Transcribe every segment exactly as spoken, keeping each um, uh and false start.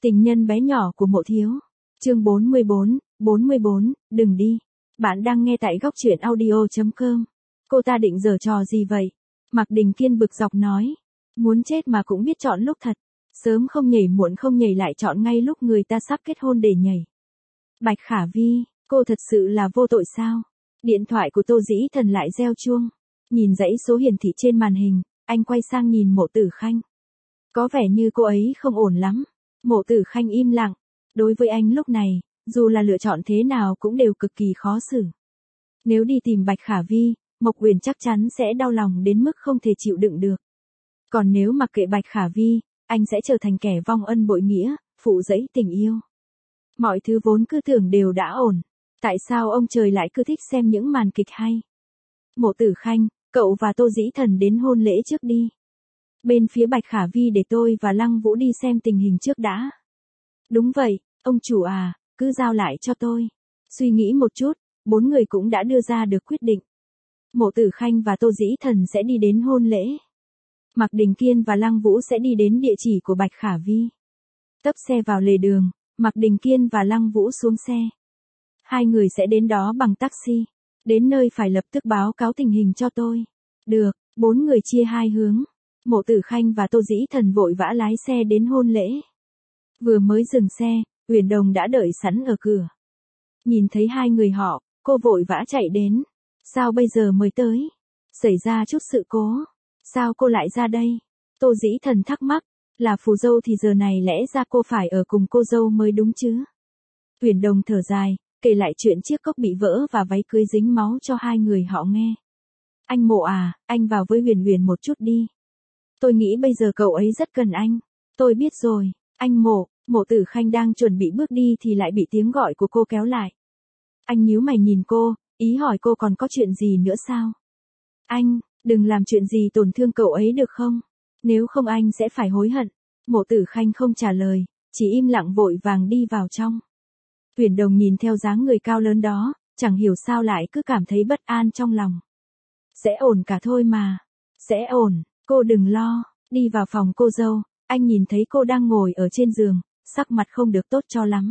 Tình nhân bé nhỏ của Mộ Thiếu. Chương bốn mươi bốn, bốn mươi bốn, đừng đi. Bạn đang nghe tại góc truyện audio chấm com. Cô ta định giở trò gì vậy? Mạc Đình Kiên bực dọc nói. Muốn chết mà cũng biết chọn lúc thật. Sớm không nhảy muộn không nhảy lại chọn ngay lúc người ta sắp kết hôn để nhảy. Bạch Khả Vi, cô thật sự là vô tội sao? Điện thoại của Tô Dĩ Thần lại reo chuông. Nhìn dãy số hiển thị trên màn hình, anh quay sang nhìn Mộ Tử Khanh. Có vẻ như cô ấy không ổn lắm. Mộ Tử Khanh im lặng. Đối với anh lúc này, dù là lựa chọn thế nào cũng đều cực kỳ khó xử. Nếu đi tìm Bạch Khả Vi, Mộc Uyển chắc chắn sẽ đau lòng đến mức không thể chịu đựng được. Còn nếu mặc kệ Bạch Khả Vi, anh sẽ trở thành kẻ vong ân bội nghĩa, phụ rẫy tình yêu. Mọi thứ vốn cứ tưởng đều đã ổn. Tại sao ông trời lại cứ thích xem những màn kịch hay? Mộ Tử Khanh, cậu và Tô Dĩ Thần đến hôn lễ trước đi. Bên phía Bạch Khả Vi để tôi và Lăng Vũ đi xem tình hình trước đã. Đúng vậy, ông chủ à, cứ giao lại cho tôi. Suy nghĩ một chút, bốn người cũng đã đưa ra được quyết định. Mộ Tử Khanh và Tô Dĩ Thần sẽ đi đến hôn lễ. Mạc Đình Kiên và Lăng Vũ sẽ đi đến địa chỉ của Bạch Khả Vi. Tấp xe vào lề đường, Mạc Đình Kiên và Lăng Vũ xuống xe. Hai người sẽ đến đó bằng taxi. Đến nơi phải lập tức báo cáo tình hình cho tôi. Được, bốn người chia hai hướng. Mộ Tử Khanh và Tô Dĩ Thần vội vã lái xe đến hôn lễ. Vừa mới dừng xe, Uyển Đồng đã đợi sẵn ở cửa. Nhìn thấy hai người họ, cô vội vã chạy đến. Sao bây giờ mới tới? Xảy ra chút sự cố. Sao cô lại ra đây? Tô Dĩ Thần thắc mắc. Là phù dâu thì giờ này lẽ ra cô phải ở cùng cô dâu mới đúng chứ? Uyển Đồng thở dài, kể lại chuyện chiếc cốc bị vỡ và váy cưới dính máu cho hai người họ nghe. Anh Mộ à, anh vào với Huyền Huyền một chút đi. Tôi nghĩ bây giờ cậu ấy rất cần anh. Tôi biết rồi, anh Mộ. Mộ Tử Khanh đang chuẩn bị bước đi thì lại bị tiếng gọi của cô kéo lại. Anh nhíu mày nhìn cô, ý hỏi cô còn có chuyện gì nữa sao? Anh, đừng làm chuyện gì tổn thương cậu ấy được không? Nếu không anh sẽ phải hối hận. Mộ Tử Khanh không trả lời, chỉ im lặng vội vàng đi vào trong. Uyển Đồng nhìn theo dáng người cao lớn đó, chẳng hiểu sao lại cứ cảm thấy bất an trong lòng. Sẽ ổn cả thôi mà. Sẽ ổn, cô đừng lo. Đi vào phòng cô dâu, anh nhìn thấy cô đang ngồi ở trên giường, sắc mặt không được tốt cho lắm.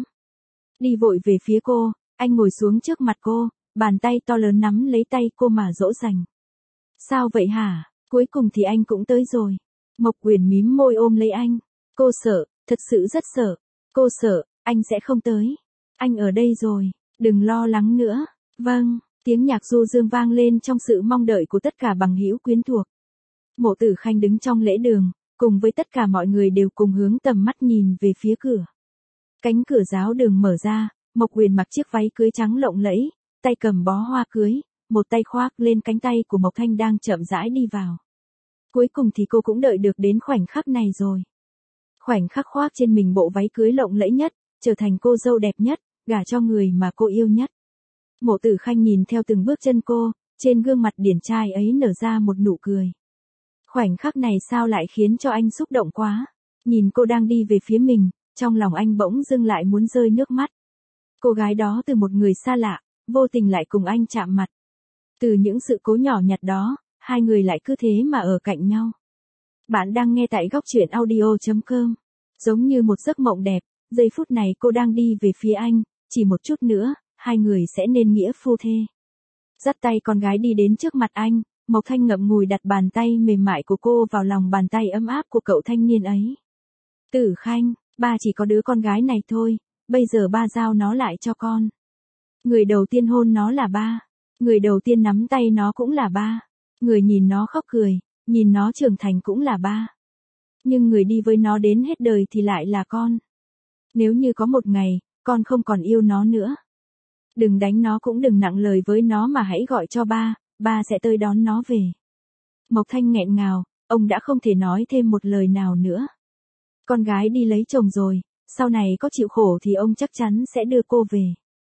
Đi vội về phía cô, anh ngồi xuống trước mặt cô, bàn tay to lớn nắm lấy tay cô mà dỗ dành. Sao vậy hả? Cuối cùng thì anh cũng tới rồi. Mộc Uyển mím môi ôm lấy anh. Cô sợ, thật sự rất sợ. Cô sợ, anh sẽ không tới. Anh ở đây rồi, đừng lo lắng nữa. Vâng, tiếng nhạc du dương vang lên trong sự mong đợi của tất cả bằng hữu quyến thuộc. Mộ Tử Khanh đứng trong lễ đường, cùng với tất cả mọi người đều cùng hướng tầm mắt nhìn về phía cửa. Cánh cửa giáo đường mở ra, Mộc Uyển mặc chiếc váy cưới trắng lộng lẫy, tay cầm bó hoa cưới, một tay khoác lên cánh tay của Mộc Thanh đang chậm rãi đi vào. Cuối cùng thì cô cũng đợi được đến khoảnh khắc này rồi. Khoảnh khắc khoác trên mình bộ váy cưới lộng lẫy nhất, trở thành cô dâu đẹp nhất, gả cho người mà cô yêu nhất. Mộ Tử Khanh nhìn theo từng bước chân cô, trên gương mặt điển trai ấy nở ra một nụ cười. Khoảnh khắc này sao lại khiến cho anh xúc động quá. Nhìn cô đang đi về phía mình, trong lòng anh bỗng dưng lại muốn rơi nước mắt. Cô gái đó từ một người xa lạ, vô tình lại cùng anh chạm mặt. Từ những sự cố nhỏ nhặt đó, hai người lại cứ thế mà ở cạnh nhau. Bạn đang nghe tại góc truyện audio chấm com. Giống như một giấc mộng đẹp, giây phút này cô đang đi về phía anh, chỉ một chút nữa, hai người sẽ nên nghĩa phu thê. Dắt tay con gái đi đến trước mặt anh, Mộc Thanh ngậm ngùi đặt bàn tay mềm mại của cô vào lòng bàn tay ấm áp của cậu thanh niên ấy. Tử Khanh, ba chỉ có đứa con gái này thôi, bây giờ ba giao nó lại cho con. Người đầu tiên hôn nó là ba. Người đầu tiên nắm tay nó cũng là ba. Người nhìn nó khóc cười, nhìn nó trưởng thành cũng là ba. Nhưng người đi với nó đến hết đời thì lại là con. Nếu như có một ngày, con không còn yêu nó nữa. Đừng đánh nó cũng đừng nặng lời với nó mà hãy gọi cho ba, ba sẽ tới đón nó về. Mộc Thanh nghẹn ngào, ông đã không thể nói thêm một lời nào nữa. Con gái đi lấy chồng rồi, sau này có chịu khổ thì ông chắc chắn sẽ đưa cô về.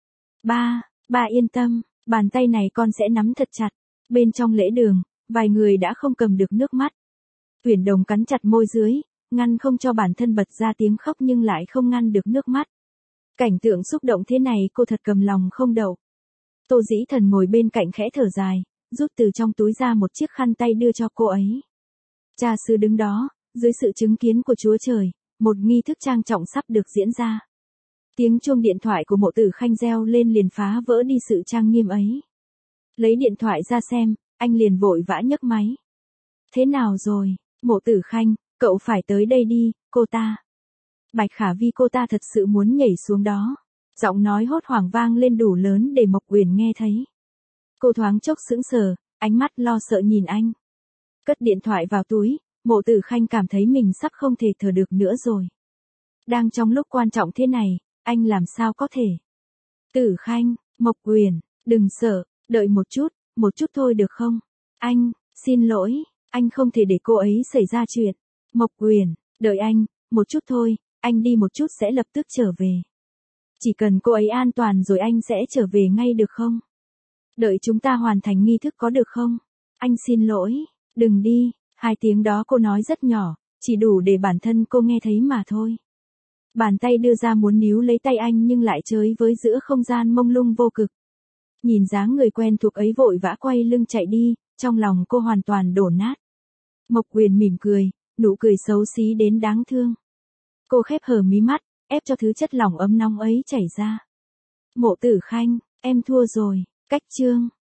Ba, ba yên tâm, bàn tay này con sẽ nắm thật chặt. Bên trong lễ đường, vài người đã không cầm được nước mắt. Uyển Đồng cắn chặt môi dưới, ngăn không cho bản thân bật ra tiếng khóc nhưng lại không ngăn được nước mắt. Cảnh tượng xúc động thế này cô thật cầm lòng không đậu. Tô Dĩ Thần ngồi bên cạnh khẽ thở dài, rút từ trong túi ra một chiếc khăn tay đưa cho cô ấy. Cha xứ đứng đó, dưới sự chứng kiến của Chúa Trời, một nghi thức trang trọng sắp được diễn ra. Tiếng chuông điện thoại của Mộ Tử Khanh reo lên liền phá vỡ đi sự trang nghiêm ấy. Lấy điện thoại ra xem, anh liền vội vã nhấc máy. Thế nào rồi, Mộ Tử Khanh, cậu phải tới đây đi, cô ta. Bạch Khả Vi cô ta thật sự muốn nhảy xuống đó. Giọng nói hốt hoảng vang lên đủ lớn để Mộc Uyển nghe thấy. Cô thoáng chốc sững sờ, ánh mắt lo sợ nhìn anh. Cất điện thoại vào túi, Mộ Tử Khanh cảm thấy mình sắp không thể thở được nữa rồi. Đang trong lúc quan trọng thế này, anh làm sao có thể. Tử Khanh, Mộc Uyển, đừng sợ, đợi một chút, một chút thôi được không? Anh, xin lỗi, anh không thể để cô ấy xảy ra chuyện. Mộc Uyển, đợi anh, một chút thôi, anh đi một chút sẽ lập tức trở về. Chỉ cần cô ấy an toàn rồi anh sẽ trở về ngay được không? Đợi chúng ta hoàn thành nghi thức có được không? Anh xin lỗi, đừng đi, hai tiếng đó cô nói rất nhỏ, chỉ đủ để bản thân cô nghe thấy mà thôi. Bàn tay đưa ra muốn níu lấy tay anh nhưng lại chới với giữa không gian mông lung vô cực. Nhìn dáng người quen thuộc ấy vội vã quay lưng chạy đi, trong lòng cô hoàn toàn đổ nát. Mộc Uyển mỉm cười, nụ cười xấu xí đến đáng thương. Cô khép hờ mí mắt, ép cho thứ chất lỏng ấm nóng ấy chảy ra. Mộ Tử Khanh, em thua rồi, cách chương.